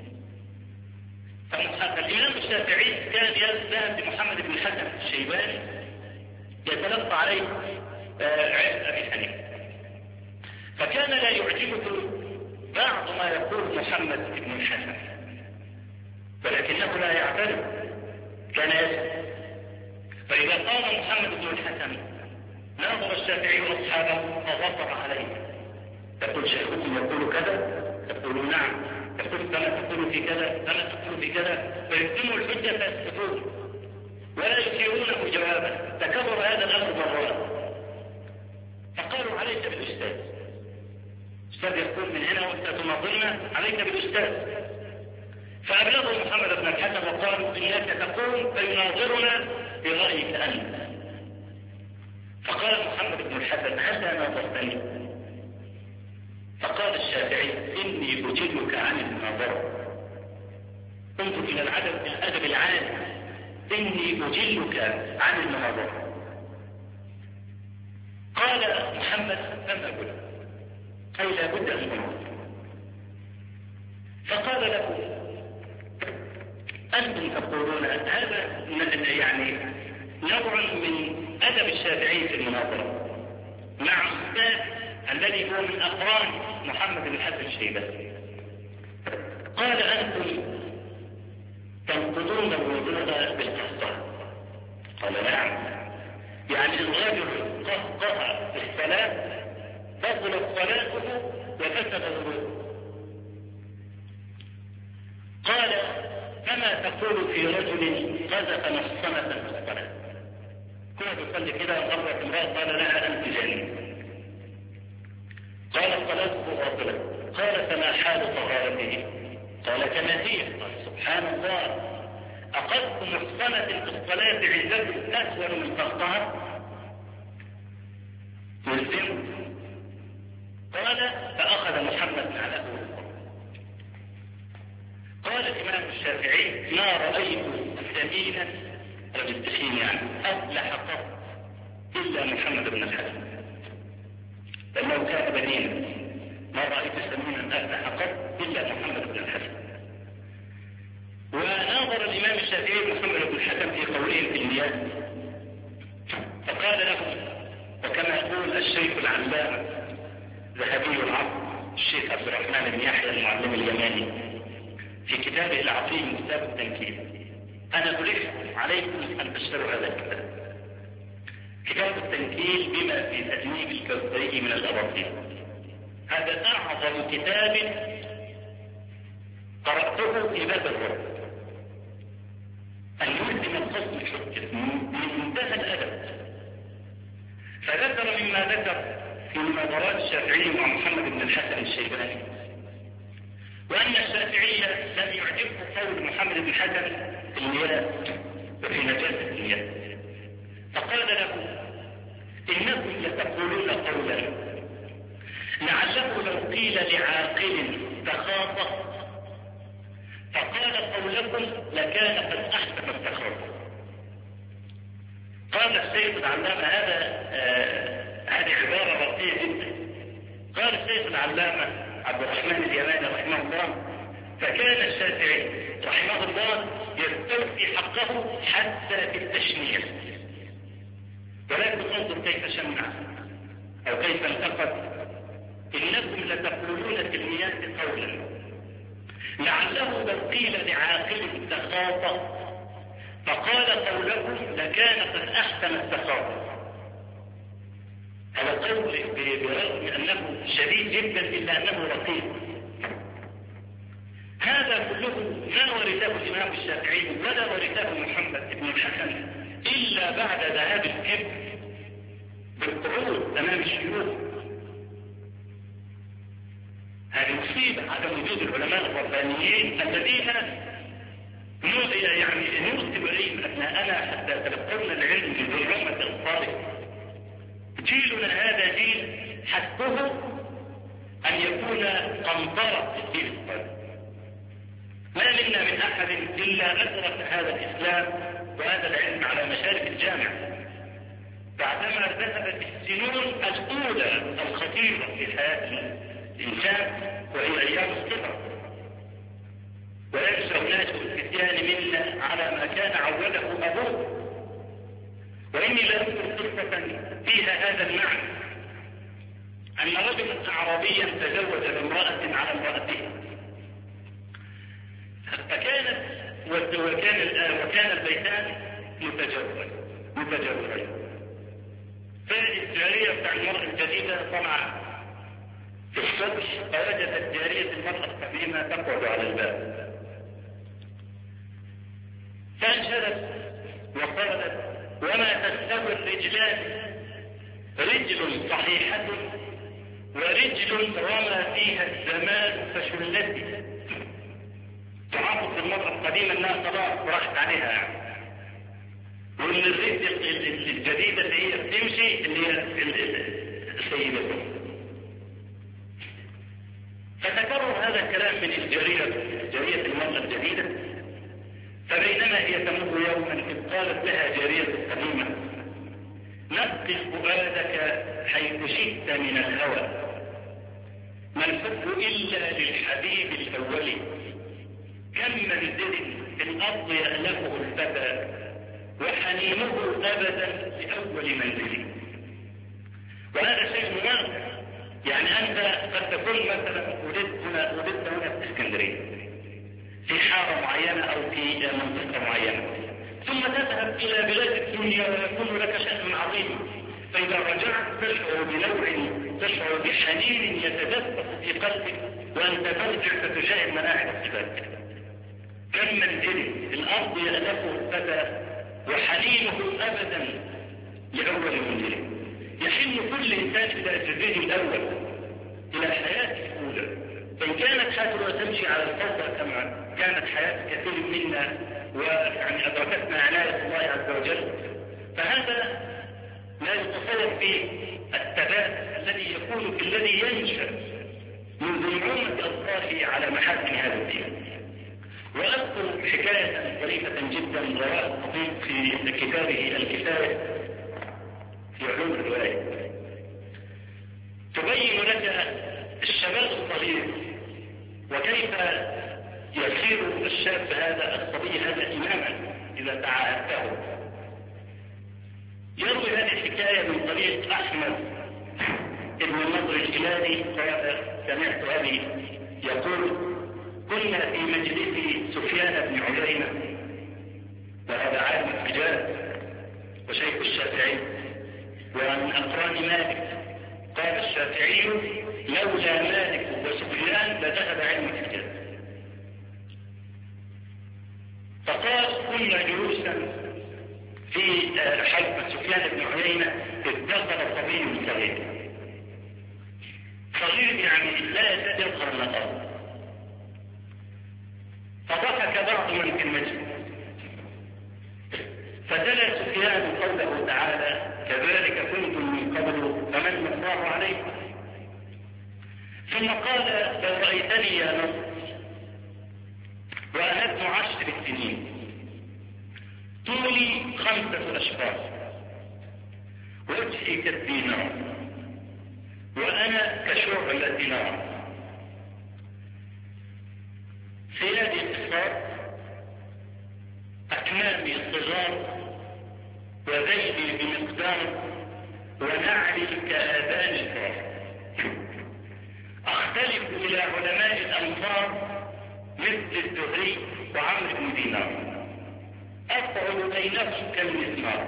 فالإمام الشافعي كان يذهب لمحمد بن الحسن الشيباني يتلقى عليه علم أبي حنيفة، فكان لا يعجبه بعض ما يقول محمد بن الحسن، ولكنه لا يعترف، كان يسأل. فإذا قام محمد بن الحسن ناظر الشافعي وأصحابه فغفر عليه، يقول: شيخكم يقول كذا، يقول: نعم، يقول: كما تقول في كذا، كما تقول في كذا، فيقدموا الحجة فيسكتون ولا يثيرونه جوابا. تكرر هذا الأمر مرات، فقالوا: عليك بالأستاذ. الأستاذ يقول: من هنا وأنت تناظرنا، عليك بالأستاذ. فأبلغوا محمد بن الحسن وقالوا: إنك تقوم فيناظرنا برأيك أنت. فقال محمد بن الحسن: هذا ناظرتني؟ فقال الشافعي: إني أجيبك عن المناظرة. انظر إلى العدد الأدب العالي، إني أجيبك عن المناظرة. قال محمد: لم أقل، أي لا بد أن أناظر. فقال له: أنتم تقولون هذا يعني نوع من أدب الشافعي في المناظرة مع أستاذ الذي هو من أقران محمد بن الحسن الشيباني. قال: أنتم تنقضون الوضوء بالقهقه. قال: نعم، يعني الرجل قهقه في الصلاة بطلت صلاته وفسد الوضوء. قال: كما تقول في رجل قذف محصنة في الصلاة. كنت تصلي كده مرة امرأة قال لها: أنت جانب. قال: صلاته باطلة. قال: فما حال طهارته؟ قال: كما هي. قال: سبحان الله، أخذت محصنة في الصلاة عزة أسود من قهقها؟ مسلم. قال: فأخذ محمد على أول. قال الإمام الشافعي: ما رأيت سمينا وبالتخين يعني أفلح قط إلا محمد بن الحسن، لأنه كان بدينا. ما رأيت سمينا أفلح قط إلا محمد بن الحسن. وناظر الإمام الشافعي محمد بن الحسن في قوله في المياه، فقال له: وكما يقول الشيخ العلامة ذهبي العصر الشيخ عبد الرحمن بن يحيى المعلم اليماني في كتابه العظيم كتاب التنكيل: أنا ألح عليكم أن تشتروا هذا الكتاب، كتاب التنكيل بما في تجنيب الكوثري من الأباطيل. هذا أعظم كتاب قرأته في باب الرب، أن يلزم الخصم الحجة من منتهى الأدب. فذكر مما ذكر في مناظرات الشافعي مع محمد بن الحسن الشيباني، وأن الشافعي لم يعجبه قول محمد بن الحسن في المياه وفي نجاسة المياه، فقال له: إنكم لتقولون قولا لعله لو قيل لعاقل تخاطأ فقال قولكم لكان قد أحسن التخاطؤ. قال الشيخ العلامة هذا آه هذه عبارة رقيقة جدا. قال الشيخ العلامة عبد الرحمن اليماني رحمه الله: فكان الشافعي رحمه الله يستوفي حقه حتى في التشنيع. ولكن انظر كيف شنع او كيف انتقد: انكم لتقولون في المياه قولا لعله لو قيل لعاقل التخاطى فقال قولكم لكان قد احسن التخاطى. هذا قول برغم انه شديد جدا الا انه رقيق. هذا كله ما ورثه الامام الشافعي ولا ورثه محمد بن الحسن الا بعد ذهاب الكبر بالقعود امام الشيوخ. هذه مصيبه عدم وجود العلماء الربانيين الذين يعني نرسل اليهم ابناءنا حتى تلقون العلم بالعلمة الصالحة. جيلنا هذا جيل حسبه ان يكون قنطرة في الدين الصالح. ما منا من احد الا ادرك هذا الاسلام وهذا العلم على مشارف الجامعة بعدما ذهبت السنون الاولى الخطيرة في حياة الانسان وهي ايام الصغر. وينشأ الناس الفتيان منا على ما كان عوده ابوه. واني لاذكر قصة فيها هذا المعنى: ان رجلا اعرابيا تزوج بامرأة على امرأته، فكانت وكان وكان البيتان متجاورين متجاورين فالجارية بتاع المرأة الجديدة طلع في الصبح فوجدت جارية المرأة القديمة تقعد على الباب، فانشدت وقالت: وما تستوي الرجلان، رجل صحيحة ورجل رمى فيها الزمان فشلتي. تعرف المرأة القديمة انها خلاص راحت عليها يعني. وان الرجل الجديدة اللي هي بتمشي اللي هي السيدة. فتكرر هذا الكلام من الجارية جارية المرأة الجديدة. فبينما هي تمر يوما إذ قالت لها جارية القديمة: نقل فؤادك حيث شئت من الهوى، ما الحب إلا للحبيب الأول، كم منزل في الأرض يألفه الفتى وحنينه أبدا لأول منزل. وهذا شيء مهم. يعني أنت قد تكون مثلا ولدت هنا ولدت هنا في اسكندرية في حارة معينة أو في منطقة معينة، ثم تذهب إلى بلاد الدنيا ويكون لك شأن عظيم، فإذا رجعت تشعر بنوع تشعر بحنين يتدفق في قلبك وأنت ترجع فتشاهد مناعم الصفات. كم منزل الأرض يألفه الفتى وحنينه أبدا لأول منزل. يحن كل إنسان إلى جزئه الأول، إلى حياته الأولى. فإن كانت حياتنا تمشي على الفوضى كما كانت حياة كثير منا ويعني أدركتنا عناية الله عز وجل، فهذا لا يتصور فيه الثبات الذي يكون في الذي ينشأ من نعومة أطفاله على محاسن هذا الدين. وأذكر حكاية ظريفة جدا رواها الطبيب في كتابه الكفاية في علوم الرواية تبين لك الشباب الصغير وكيف يصير الشاب هذا الصبي هذا إماما إذا تعاهدته. يروي هذه الحكاية من طريق أحمد ابن النضر الهلالي قال: سمعت أبي يقول: كنا في مجلس سفيان بن عيينة، وهذا عالم الحجاز وشيخ الشافعي ومن أقران مالك. قال الشافعي: لولا مالك وسفيان لذهب علم الحجاز. فقال: كنا جلوسا في حلقة سفيان بن عيينة إذ دخل صبي صغير صغير يعني لا يكاد يظهر من الأرض، فضحك بعض من في المجلس، فتلا سفيان قوله تعالى: كذلك كنتم من قبل فمن الله عليكم. ثم قال: لو رأيتني يا نصر وأنا ابن عشر سنين طولي خمسة أشفار وجهي كالدينار وأنا كشعلة نار. ثيابي قصار، أكمامي صغار، وذيلي بمقدار، ونعلي كآذان الفار. أختلف إلى علماء الأمصار مثل الزهري وعمرو بن دينار، أفعل بينهم كالمسمار.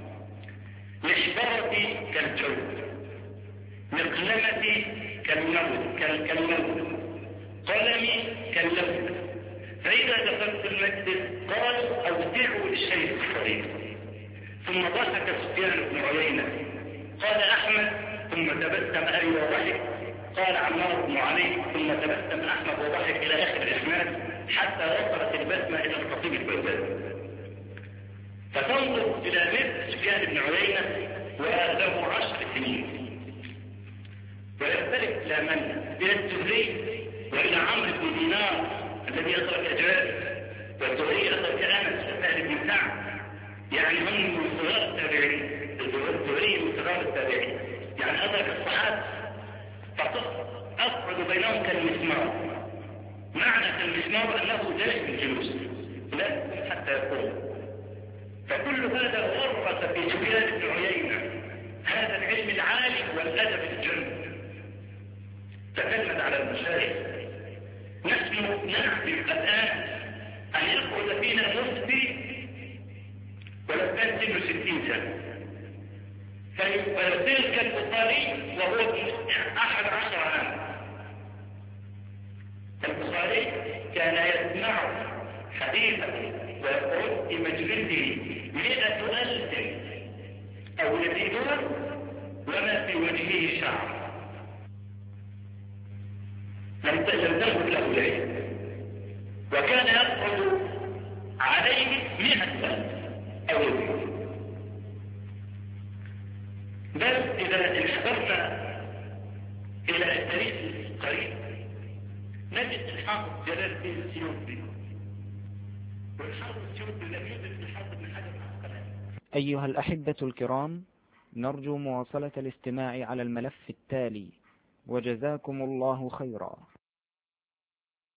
مشبرتي كالجود، مقلمتي كالموت كالموت، قلمي كاللوت. فإذا دخلت المسجد قال أودعوا للشيخ الصغير. ثم ضحك سفيان بن عيينة قال أحمد، ثم تبسم أبي وضحك. قال عمار بن علي ثم تبسم أحمد وضحك إلى آخر الإسناد حتى وصلت البسمة إلى الخطيب البغدادي. فتنظر إلى مثل سفيان بن عيينة وله عشر سنين، ويختلف إلى من؟ إلى الزهري وإلى عمرو بن دينار الذي أدرك جابر، والزهري أدرك أنس وسهل بن سعد، يعني هم من صغار التابعين. الزهري من صغار التابعين يعني أدرك الصحابة. فأصعد بينهم كالمسمار. معنى كالمسمار أنه جالس الجلوس لا حتى يقوم. فكل هذا غرس في سفيان بن عيينة هذا العلم العالي والأدب الجم. تكلمت على المشايخ. نحن نعلم الآن أن يقعد فينا مفتي ولو كان سنه ستين سنة، فيرسلك البخاري وهو أحد عشر عاما. البخاري كان يسمع حديثا ويقول في مجلسه مئة ألف أو يزيدون وما في وجهه شعر. لم تمت له العلم، وكان يقعد عليه مئة ألف أو يزيد. بل إذا انحدرنا إلى التاريخ القريب نجد الحافظ جلال الدين السيوطي، والحافظ السيوطي لم يدرك الحافظ بن حجر العسقلاني. أيها الأحبة الكرام، نرجو مواصلة الاستماع على الملف التالي، وجزاكم الله خيرا.